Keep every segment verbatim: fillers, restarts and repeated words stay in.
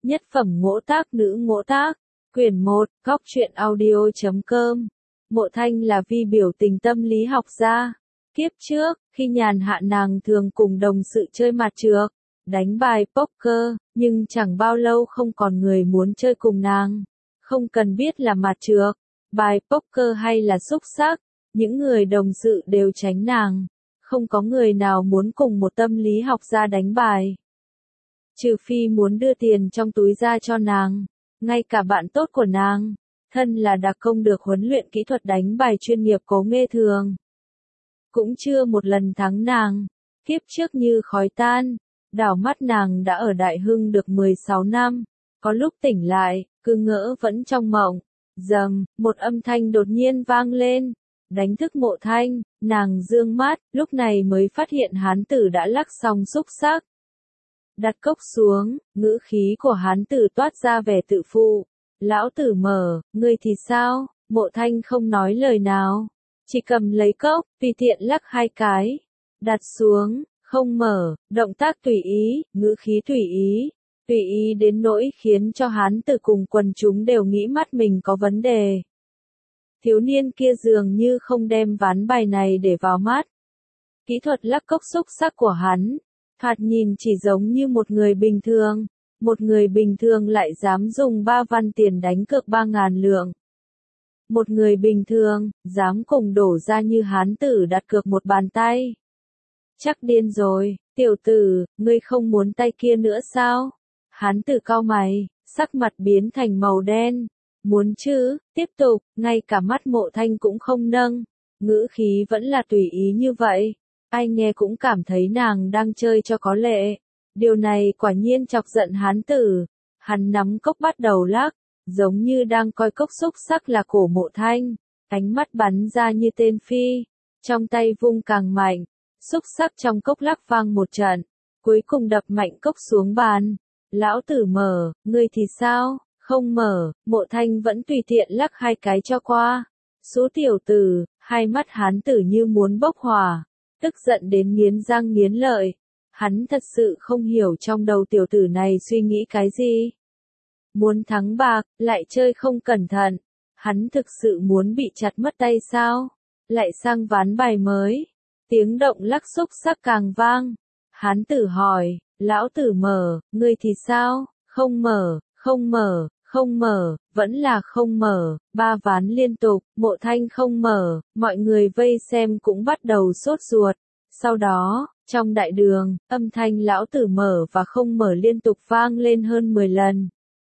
Nhất phẩm ngỗ tác nữ ngỗ tác, quyển một, góc truyện audio chấm com. Mộ Thanh là vi biểu tình tâm lý học gia. Kiếp trước, khi nhàn hạ nàng thường cùng đồng sự chơi mặt trược, đánh bài poker, nhưng chẳng bao lâu không còn người muốn chơi cùng nàng. Không cần biết là mặt trược, bài poker hay là xúc xắc, những người đồng sự đều tránh nàng. Không có người nào muốn cùng một tâm lý học gia đánh bài. Trừ phi muốn đưa tiền trong túi ra cho nàng, ngay cả bạn tốt của nàng, thân là đặc công được huấn luyện kỹ thuật đánh bài chuyên nghiệp Cố Nghê Thường, cũng chưa một lần thắng nàng. Kiếp trước như khói tan, đảo mắt nàng đã ở Đại Hưng được mười sáu năm, có lúc tỉnh lại, cứ ngỡ vẫn trong mộng. Dầm, một âm thanh đột nhiên vang lên, đánh thức Mộ Thanh, nàng dương mắt, lúc này mới phát hiện hán tử đã lắc xong xúc xắc. Đặt cốc xuống, ngữ khí của hán tử toát ra vẻ tự phụ. Lão tử mở, ngươi thì sao? Mộ Thanh không nói lời nào, chỉ cầm lấy cốc, tùy tiện lắc hai cái, đặt xuống, không mở, động tác tùy ý, ngữ khí tùy ý, tùy ý đến nỗi khiến cho hán tử cùng quần chúng đều nghĩ mắt mình có vấn đề. Thiếu niên kia dường như không đem ván bài này để vào mắt. Kỹ thuật lắc cốc xúc xắc của hắn, thoạt nhìn chỉ giống như một người bình thường, một người bình thường lại dám dùng ba văn tiền đánh cược ba ngàn lượng. Một người bình thường, dám cùng đổ ra như hán tử đặt cược một bàn tay. Chắc điên rồi, tiểu tử, ngươi không muốn tay kia nữa sao? Hán tử cau mày, sắc mặt biến thành màu đen. Muốn chứ, tiếp tục, ngay cả mắt Mộ Thanh cũng không nâng, ngữ khí vẫn là tùy ý như vậy. Ai nghe cũng cảm thấy nàng đang chơi cho có lệ. Điều này quả nhiên chọc giận hán tử. Hắn nắm cốc bắt đầu lắc, giống như đang coi cốc xúc xắc là cổ Mộ Thanh. Ánh mắt bắn ra như tên phi, trong tay vung càng mạnh, xúc xắc trong cốc lắc vang một trận, cuối cùng đập mạnh cốc xuống bàn. Lão tử mở, ngươi thì sao? Không mở, Mộ Thanh vẫn tùy tiện lắc hai cái cho qua. Số tiểu tử, hai mắt hán tử như muốn bốc hỏa, tức giận đến nghiến răng nghiến lợi. Hắn thật sự không hiểu trong đầu tiểu tử này suy nghĩ cái gì. Muốn thắng bạc, lại chơi không cẩn thận. Hắn thực sự muốn bị chặt mất tay sao? Lại sang ván bài mới. Tiếng động lắc xúc xắc càng vang. Hán tử hỏi, lão tử mở, ngươi thì sao? Không mở, không mở, không mở, vẫn là không mở. Ba ván liên tục, Mộ Thanh không mở, mọi người vây xem cũng bắt đầu sốt ruột. Sau đó, trong đại đường, âm thanh lão tử mở và không mở liên tục vang lên hơn mười lần.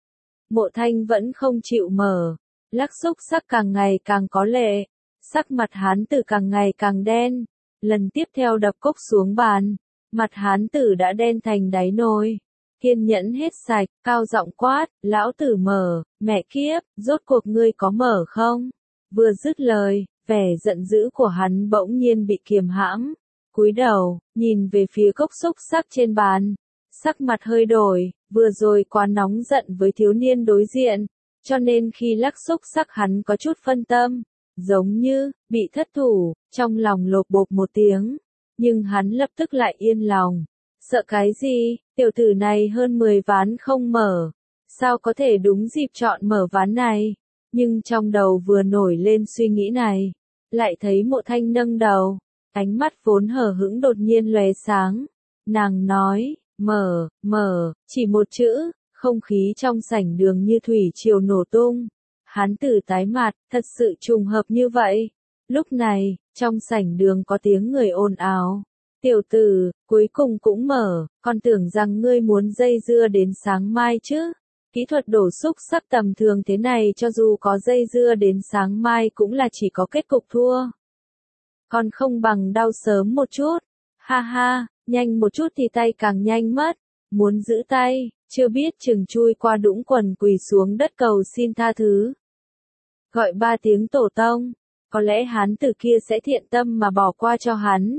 Mộ Thanh vẫn không chịu mở, lắc xúc xắc càng ngày càng có lệ, sắc mặt hán tử càng ngày càng đen. Lần tiếp theo đập cốc xuống bàn, mặt hán tử đã đen thành đáy nồi. Kiên nhẫn hết sạch, cao giọng quát, lão tử mở, mẹ kiếp, rốt cuộc ngươi có mở không? Vừa dứt lời, vẻ giận dữ của hắn bỗng nhiên bị kiềm hãm. Cúi đầu, nhìn về phía cốc xúc xắc trên bàn, sắc mặt hơi đổi, vừa rồi quá nóng giận với thiếu niên đối diện, cho nên khi lắc xúc xắc hắn có chút phân tâm, giống như bị thất thủ, trong lòng lột bột một tiếng, nhưng hắn lập tức lại yên lòng. Sợ cái gì, tiểu tử này hơn mười ván không mở, sao có thể đúng dịp chọn mở ván này? Nhưng trong đầu vừa nổi lên suy nghĩ này, lại thấy Mộ Thanh nâng đầu. Ánh mắt vốn hờ hững đột nhiên lóe sáng. Nàng nói, mở, mở, chỉ một chữ, không khí trong sảnh đường như thủy triều nổ tung. Hán tử tái mặt, thật sự trùng hợp như vậy. Lúc này, trong sảnh đường có tiếng người ồn ào. Tiểu tử, cuối cùng cũng mở, còn tưởng rằng ngươi muốn dây dưa đến sáng mai chứ. Kỹ thuật đổ xúc xắc tầm thường thế này cho dù có dây dưa đến sáng mai cũng là chỉ có kết cục thua. Còn không bằng đau sớm một chút. Ha ha, nhanh một chút thì tay càng nhanh mất. Muốn giữ tay, chưa biết chừng chui qua đũng quần quỳ xuống đất cầu xin tha thứ. Gọi ba tiếng tổ tông, có lẽ hán tử kia sẽ thiện tâm mà bỏ qua cho hắn.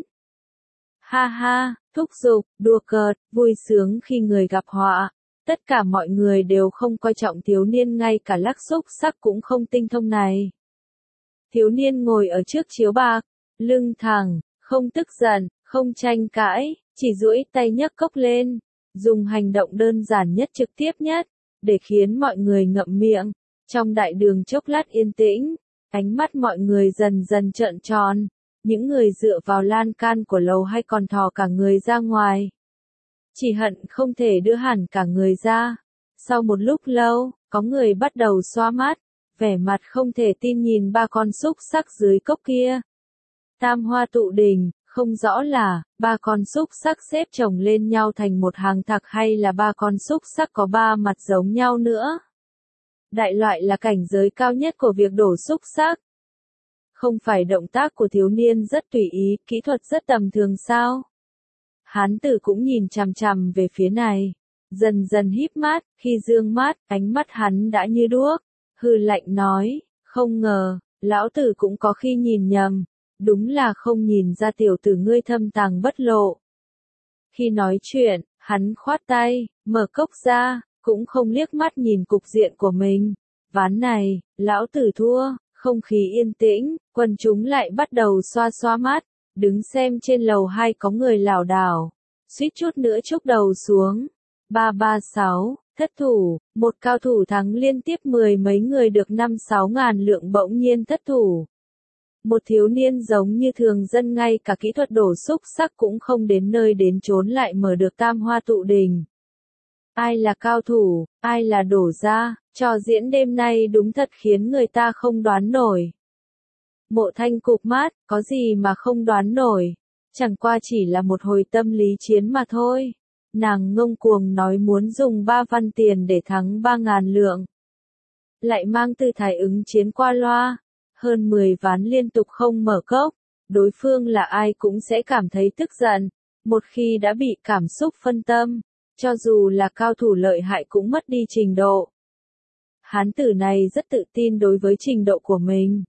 Ha ha, thúc giục, đùa cợt, vui sướng khi người gặp họa. Tất cả mọi người đều không coi trọng thiếu niên, ngay cả lắc xúc xắc cũng không tinh thông này. Thiếu niên ngồi ở trước chiếu bạc, lưng thẳng, không tức giận, không tranh cãi, chỉ duỗi tay nhấc cốc lên, dùng hành động đơn giản nhất trực tiếp nhất, để khiến mọi người ngậm miệng. Trong đại đường chốc lát yên tĩnh, ánh mắt mọi người dần dần trợn tròn, những người dựa vào lan can của lầu hay còn thò cả người ra ngoài. Chỉ hận không thể đưa hẳn cả người ra. Sau một lúc lâu, có người bắt đầu xoa mắt, vẻ mặt không thể tin nhìn ba con xúc xắc dưới cốc kia. Tam hoa tụ đỉnh, không rõ là, ba con xúc xắc xếp chồng lên nhau thành một hàng thạc hay là ba con xúc xắc có ba mặt giống nhau nữa. Đại loại là cảnh giới cao nhất của việc đổ xúc xắc. Không phải động tác của thiếu niên rất tùy ý, kỹ thuật rất tầm thường sao? Hán tử cũng nhìn chằm chằm về phía này, dần dần híp mắt, khi dương mắt, ánh mắt hắn đã như đuốc, hừ lạnh nói, không ngờ, lão tử cũng có khi nhìn nhầm, đúng là không nhìn ra tiểu tử ngươi thâm tàng bất lộ. Khi nói chuyện, hắn khoát tay, mở cốc ra, cũng không liếc mắt nhìn cục diện của mình, ván này, lão tử thua. Không khí yên tĩnh, quần chúng lại bắt đầu xoa xoa mắt, đứng xem trên lầu hai có người lảo đảo, suýt chút nữa chốc đầu xuống. ba ba sáu, thất thủ, một cao thủ thắng liên tiếp mười mấy người được năm sáu ngàn lượng bỗng nhiên thất thủ. Một thiếu niên giống như thường dân ngay cả kỹ thuật đổ xúc xắc cũng không đến nơi đến chốn lại mở được tam hoa tụ đỉnh. Ai là cao thủ, ai là đổ ra, trò diễn đêm nay đúng thật khiến người ta không đoán nổi. Mộ Thanh cụp mắt, có gì mà không đoán nổi, chẳng qua chỉ là một hồi tâm lý chiến mà thôi. Nàng ngông cuồng nói muốn dùng ba văn tiền để thắng ba ngàn lượng. Lại mang tư thái ứng chiến qua loa, hơn mười ván liên tục không mở cốc, đối phương là ai cũng sẽ cảm thấy tức giận, một khi đã bị cảm xúc phân tâm. Cho dù là cao thủ lợi hại cũng mất đi trình độ. Hán tử này rất tự tin đối với trình độ của mình.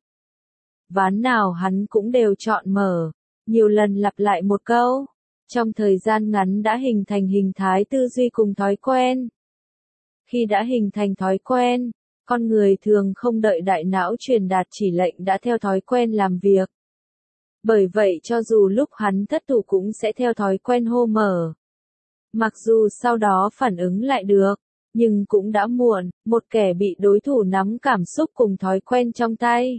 Ván nào hắn cũng đều chọn mở, nhiều lần lặp lại một câu. Trong thời gian ngắn đã hình thành hình thái tư duy cùng thói quen. Khi đã hình thành thói quen, con người thường không đợi đại não truyền đạt chỉ lệnh đã theo thói quen làm việc. Bởi vậy cho dù lúc hắn thất thủ cũng sẽ theo thói quen hô mở. Mặc dù sau đó phản ứng lại được, nhưng cũng đã muộn, một kẻ bị đối thủ nắm cảm xúc cùng thói quen trong tay.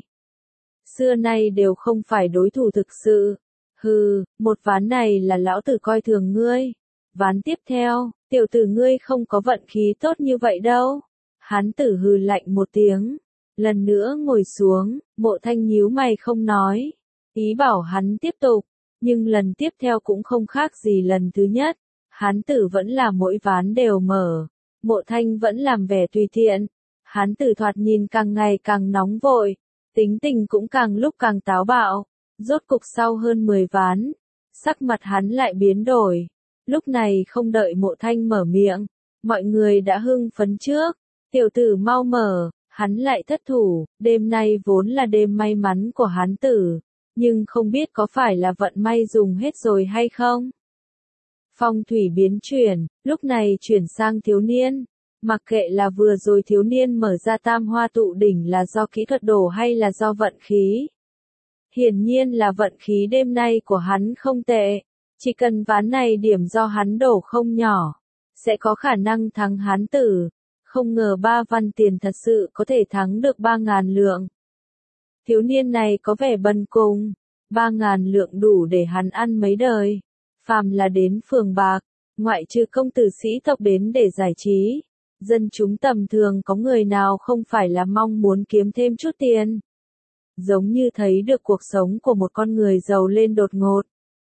Xưa nay đều không phải đối thủ thực sự. Hừ, một ván này là lão tử coi thường ngươi. Ván tiếp theo, tiểu tử ngươi không có vận khí tốt như vậy đâu. Hán tử hừ lạnh một tiếng. Lần nữa ngồi xuống, Mộ Thanh nhíu mày không nói. Ý bảo hắn tiếp tục, nhưng lần tiếp theo cũng không khác gì lần thứ nhất. Hán tử vẫn là mỗi ván đều mở. Mộ Thanh vẫn làm vẻ tùy tiện. Hán tử thoạt nhìn càng ngày càng nóng vội. Tính tình cũng càng lúc càng táo bạo. Rốt cục sau hơn mười ván, sắc mặt hắn lại biến đổi. Lúc này không đợi Mộ Thanh mở miệng, mọi người đã hưng phấn trước. Tiểu tử mau mở, hắn lại thất thủ. Đêm nay vốn là đêm may mắn của hán tử, nhưng không biết có phải là vận may dùng hết rồi hay không. Phong thủy biến chuyển, lúc này chuyển sang thiếu niên. Mặc kệ là vừa rồi thiếu niên mở ra tam hoa tụ đỉnh là do kỹ thuật đổ hay là do vận khí. Hiển nhiên là vận khí đêm nay của hắn không tệ. Chỉ cần ván này điểm do hắn đổ không nhỏ, sẽ có khả năng thắng hán tử. Không ngờ ba văn tiền thật sự có thể thắng được ba ngàn lượng. Thiếu niên này có vẻ bần cùng. Ba ngàn lượng đủ để hắn ăn mấy đời. Phàm là đến phường bạc, ngoại trừ công tử sĩ tộc đến để giải trí, dân chúng tầm thường có người nào không phải là mong muốn kiếm thêm chút tiền. Giống như thấy được cuộc sống của một con người giàu lên đột ngột.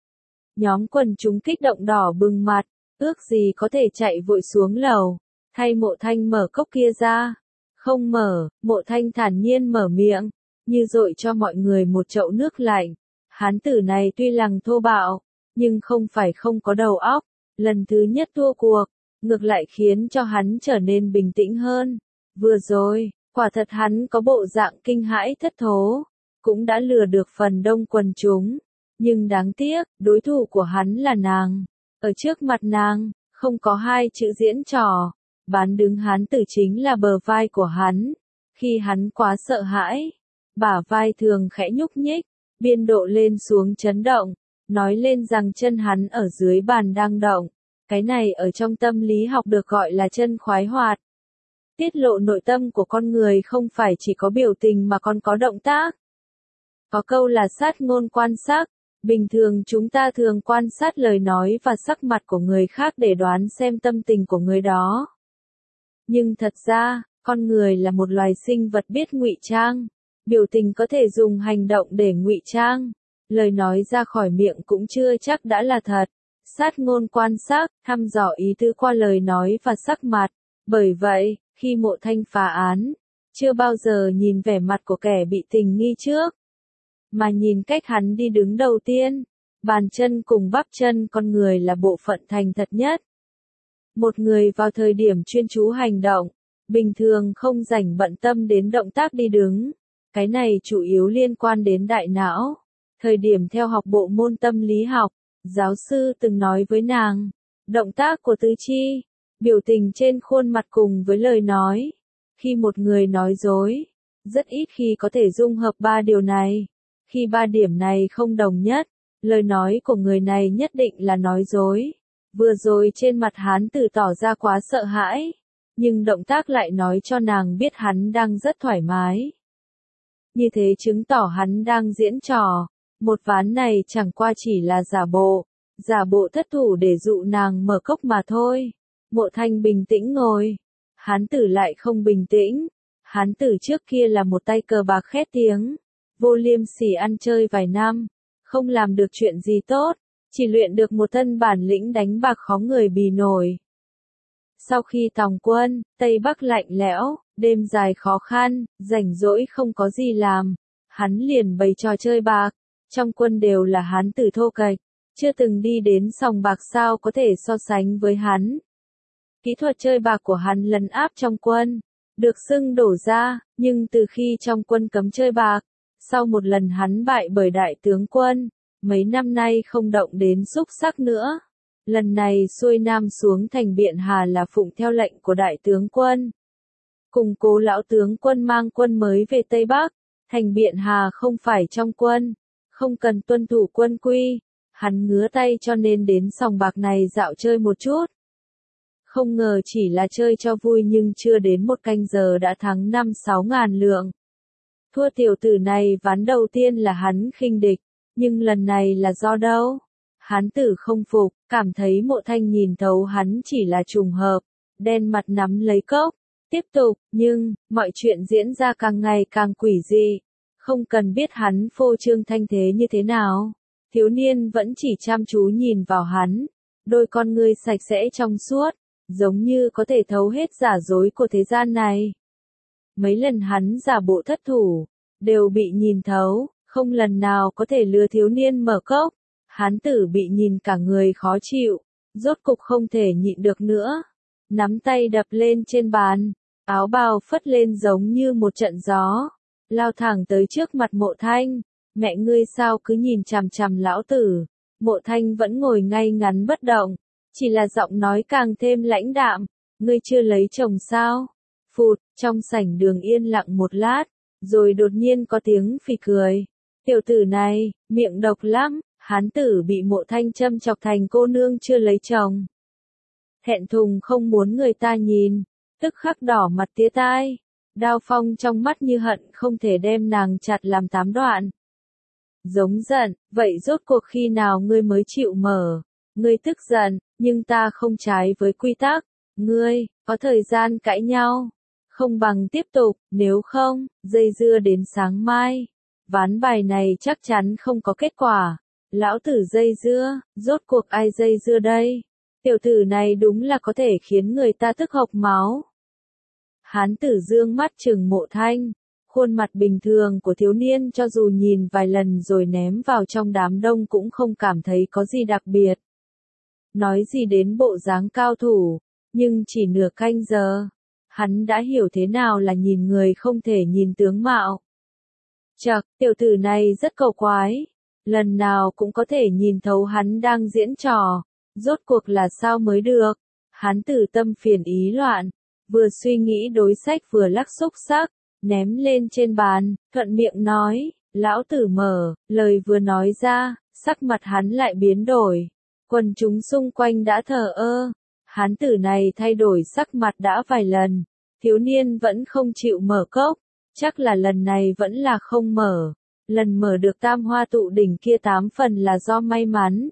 Nhóm quần chúng kích động đỏ bừng mặt, ước gì có thể chạy vội xuống lầu, thay Mộ Thanh mở cốc kia ra. Không mở, Mộ Thanh thản nhiên mở miệng, như dội cho mọi người một chậu nước lạnh. Hán tử này tuy lằng thô bạo, nhưng không phải không có đầu óc. Lần thứ nhất thua cuộc, ngược lại khiến cho hắn trở nên bình tĩnh hơn. Vừa rồi, quả thật hắn có bộ dạng kinh hãi thất thố, cũng đã lừa được phần đông quần chúng. Nhưng đáng tiếc, đối thủ của hắn là nàng. Ở trước mặt nàng, không có hai chữ diễn trò. Bán đứng hắn tử chính là bờ vai của hắn. Khi hắn quá sợ hãi, bả vai thường khẽ nhúc nhích, biên độ lên xuống chấn động, nói lên rằng chân hắn ở dưới bàn đang động. Cái này ở trong tâm lý học được gọi là chân khoái hoạt. Tiết lộ nội tâm của con người không phải chỉ có biểu tình mà còn có động tác. Có câu là sát ngôn quan sát. Bình thường chúng ta thường quan sát lời nói và sắc mặt của người khác để đoán xem tâm tình của người đó. Nhưng thật ra, con người là một loài sinh vật biết ngụy trang. Biểu tình có thể dùng hành động để ngụy trang. Lời nói ra khỏi miệng cũng chưa chắc đã là thật. Sát ngôn quan sát, thăm dò ý tứ qua lời nói và sắc mặt. Bởi vậy, khi Mộ Thanh phá án, chưa bao giờ nhìn vẻ mặt của kẻ bị tình nghi trước, mà nhìn cách hắn đi đứng đầu tiên. Bàn chân cùng bắp chân con người là bộ phận thành thật nhất. Một người vào thời điểm chuyên chú hành động, bình thường không rảnh bận tâm đến động tác đi đứng. Cái này chủ yếu liên quan đến đại não. Thời điểm theo học bộ môn tâm lý học, giáo sư từng nói với nàng, động tác của tứ chi, biểu tình trên khuôn mặt cùng với lời nói. Khi một người nói dối, rất ít khi có thể dung hợp ba điều này. Khi ba điểm này không đồng nhất, lời nói của người này nhất định là nói dối. Vừa rồi trên mặt hắn tử tỏ ra quá sợ hãi, nhưng động tác lại nói cho nàng biết hắn đang rất thoải mái. Như thế chứng tỏ hắn đang diễn trò. Một ván này chẳng qua chỉ là giả bộ, giả bộ thất thủ để dụ nàng mở cốc mà thôi. Mộ Thanh bình tĩnh ngồi. Hán tử lại không bình tĩnh. Hán tử trước kia là một tay cờ bạc khét tiếng. Vô liêm sỉ ăn chơi vài năm. Không làm được chuyện gì tốt. Chỉ luyện được một thân bản lĩnh đánh bạc khó người bì nổi. Sau khi tòng quân, Tây Bắc lạnh lẽo, đêm dài khó khăn, rảnh rỗi không có gì làm. Hắn liền bày trò chơi bạc. Trong quân đều là hán tử thô kệch, chưa từng đi đến sòng bạc sao có thể so sánh với hắn. Kỹ thuật chơi bạc của hắn lấn áp trong quân, được xưng đổ ra, nhưng từ khi trong quân cấm chơi bạc, sau một lần hắn bại bởi đại tướng quân, mấy năm nay không động đến xúc sắc nữa. Lần này xuôi nam xuống thành Biện Hà là phụng theo lệnh của đại tướng quân. Cùng cố lão tướng quân mang quân mới về Tây Bắc, thành Biện Hà không phải trong quân. Không cần tuân thủ quân quy, hắn ngứa tay cho nên đến sòng bạc này dạo chơi một chút. Không ngờ chỉ là chơi cho vui nhưng chưa đến một canh giờ đã thắng năm sáu ngàn lượng. Thua tiểu tử này ván đầu tiên là hắn khinh địch, nhưng lần này là do đâu? Hán tử không phục, cảm thấy Mộ Thanh nhìn thấu hắn chỉ là trùng hợp, đen mặt nắm lấy cốc, tiếp tục, nhưng, mọi chuyện diễn ra càng ngày càng quỷ dị. Không cần biết hắn phô trương thanh thế như thế nào, thiếu niên vẫn chỉ chăm chú nhìn vào hắn, đôi con ngươi sạch sẽ trong suốt, giống như có thể thấu hết giả dối của thế gian này. Mấy lần hắn giả bộ thất thủ, đều bị nhìn thấu, không lần nào có thể lừa thiếu niên mở cốc. Hán tử bị nhìn cả người khó chịu, rốt cục không thể nhịn được nữa, nắm tay đập lên trên bàn, áo bào phất lên giống như một trận gió. Lao thẳng tới trước mặt Mộ Thanh, mẹ ngươi sao cứ nhìn chằm chằm lão tử. Mộ Thanh vẫn ngồi ngay ngắn bất động, chỉ là giọng nói càng thêm lãnh đạm, ngươi chưa lấy chồng sao? Phụt, trong sảnh đường yên lặng một lát, rồi đột nhiên có tiếng phì cười. Tiểu tử này, miệng độc lắm, hán tử bị Mộ Thanh châm chọc thành cô nương chưa lấy chồng. Thẹn thùng không muốn người ta nhìn, tức khắc đỏ mặt tía tai. Đao phong trong mắt như hận không thể đem nàng chặt làm tám đoạn. Giống giận, vậy rốt cuộc khi nào ngươi mới chịu mở? Ngươi tức giận, nhưng ta không trái với quy tắc. Ngươi, có thời gian cãi nhau. Không bằng tiếp tục, nếu không, dây dưa đến sáng mai. Ván bài này chắc chắn không có kết quả. Lão tử dây dưa, rốt cuộc ai dây dưa đây? Tiểu tử này đúng là có thể khiến người ta tức hộc máu. Hán tử dương mắt trừng Mộ Thanh, khuôn mặt bình thường của thiếu niên cho dù nhìn vài lần rồi ném vào trong đám đông cũng không cảm thấy có gì đặc biệt. Nói gì đến bộ dáng cao thủ, nhưng chỉ nửa canh giờ, hắn đã hiểu thế nào là nhìn người không thể nhìn tướng mạo. Chậc, tiểu tử này rất cầu quái, lần nào cũng có thể nhìn thấu hắn đang diễn trò, rốt cuộc là sao mới được. Hán tử tâm phiền ý loạn. Vừa suy nghĩ đối sách vừa lắc xúc sắc, ném lên trên bàn, thuận miệng nói, lão tử mở, lời vừa nói ra, sắc mặt hắn lại biến đổi. Quần chúng xung quanh đã thờ ơ, hán tử này thay đổi sắc mặt đã vài lần, Thiếu niên vẫn không chịu mở cốc, chắc là lần này vẫn là không mở. Lần mở được tam hoa tụ đỉnh kia tám phần là do may mắn.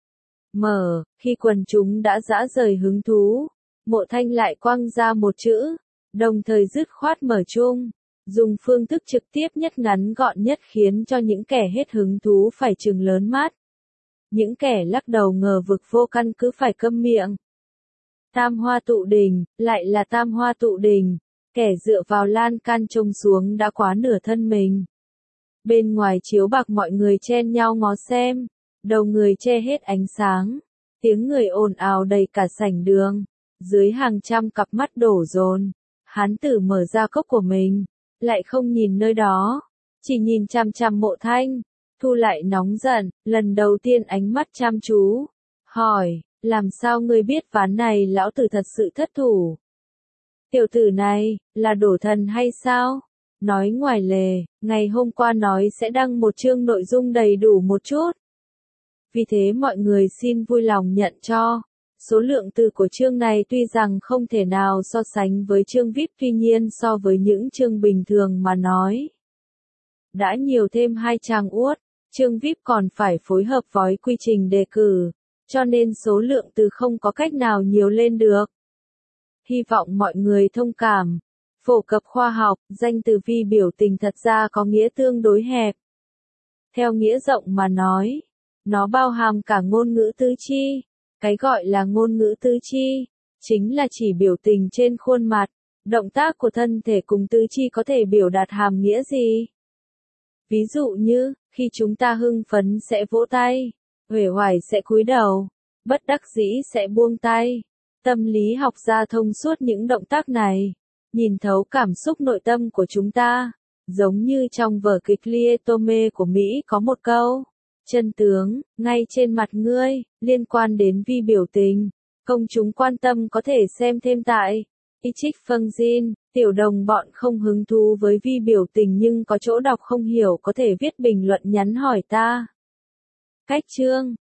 Mở, khi quần chúng đã dã rời hứng thú, Mộ Thanh lại quăng ra một chữ, đồng thời dứt khoát mở chung, dùng phương thức trực tiếp nhất ngắn gọn nhất khiến cho những kẻ hết hứng thú phải trừng lớn mắt. Những kẻ lắc đầu ngờ vực vô căn cứ phải câm miệng. Tam hoa tụ đỉnh, lại là tam hoa tụ đỉnh, kẻ dựa vào lan can trông xuống đã quá nửa thân mình. Bên ngoài chiếu bạc mọi người chen nhau ngó xem, đầu người che hết ánh sáng, tiếng người ồn ào đầy cả sảnh đường, dưới hàng trăm cặp mắt đổ dồn, hán tử mở ra cốc của mình, lại không nhìn nơi đó, chỉ nhìn chằm chằm Mộ Thanh, thu lại nóng giận, lần đầu tiên ánh mắt chăm chú, hỏi, làm sao ngươi biết ván này lão tử thật sự thất thủ? Tiểu tử này, là đổ thần hay sao? Nói ngoài lề, ngày hôm qua nói sẽ đăng một chương nội dung đầy đủ một chút. Vì thế mọi người xin vui lòng nhận cho. Số lượng từ của chương này tuy rằng không thể nào so sánh với chương vi ai pi, tuy nhiên so với những chương bình thường mà nói, đã nhiều thêm hai trang uất, chương vi ai pi còn phải phối hợp với quy trình đề cử, cho nên số lượng từ không có cách nào nhiều lên được. Hy vọng mọi người thông cảm. Phổ cập khoa học, danh từ vi biểu tình thật ra có nghĩa tương đối hẹp. Theo nghĩa rộng mà nói, nó bao hàm cả ngôn ngữ tứ chi. Cái gọi là ngôn ngữ tứ chi, chính là chỉ biểu tình trên khuôn mặt, động tác của thân thể cùng tứ chi có thể biểu đạt hàm nghĩa gì. Ví dụ như, khi chúng ta hưng phấn sẽ vỗ tay, uể oải sẽ cúi đầu, bất đắc dĩ sẽ buông tay. Tâm lý học gia thông suốt những động tác này, nhìn thấu cảm xúc nội tâm của chúng ta, giống như trong vở kịch Lietome của Mỹ có một câu, chân tướng, ngay trên mặt ngươi, liên quan đến vi biểu tình, công chúng quan tâm có thể xem thêm tại Ichik Fanzine, tiểu đồng bọn không hứng thú với vi biểu tình nhưng có chỗ đọc không hiểu có thể viết bình luận nhắn hỏi ta. Cách chương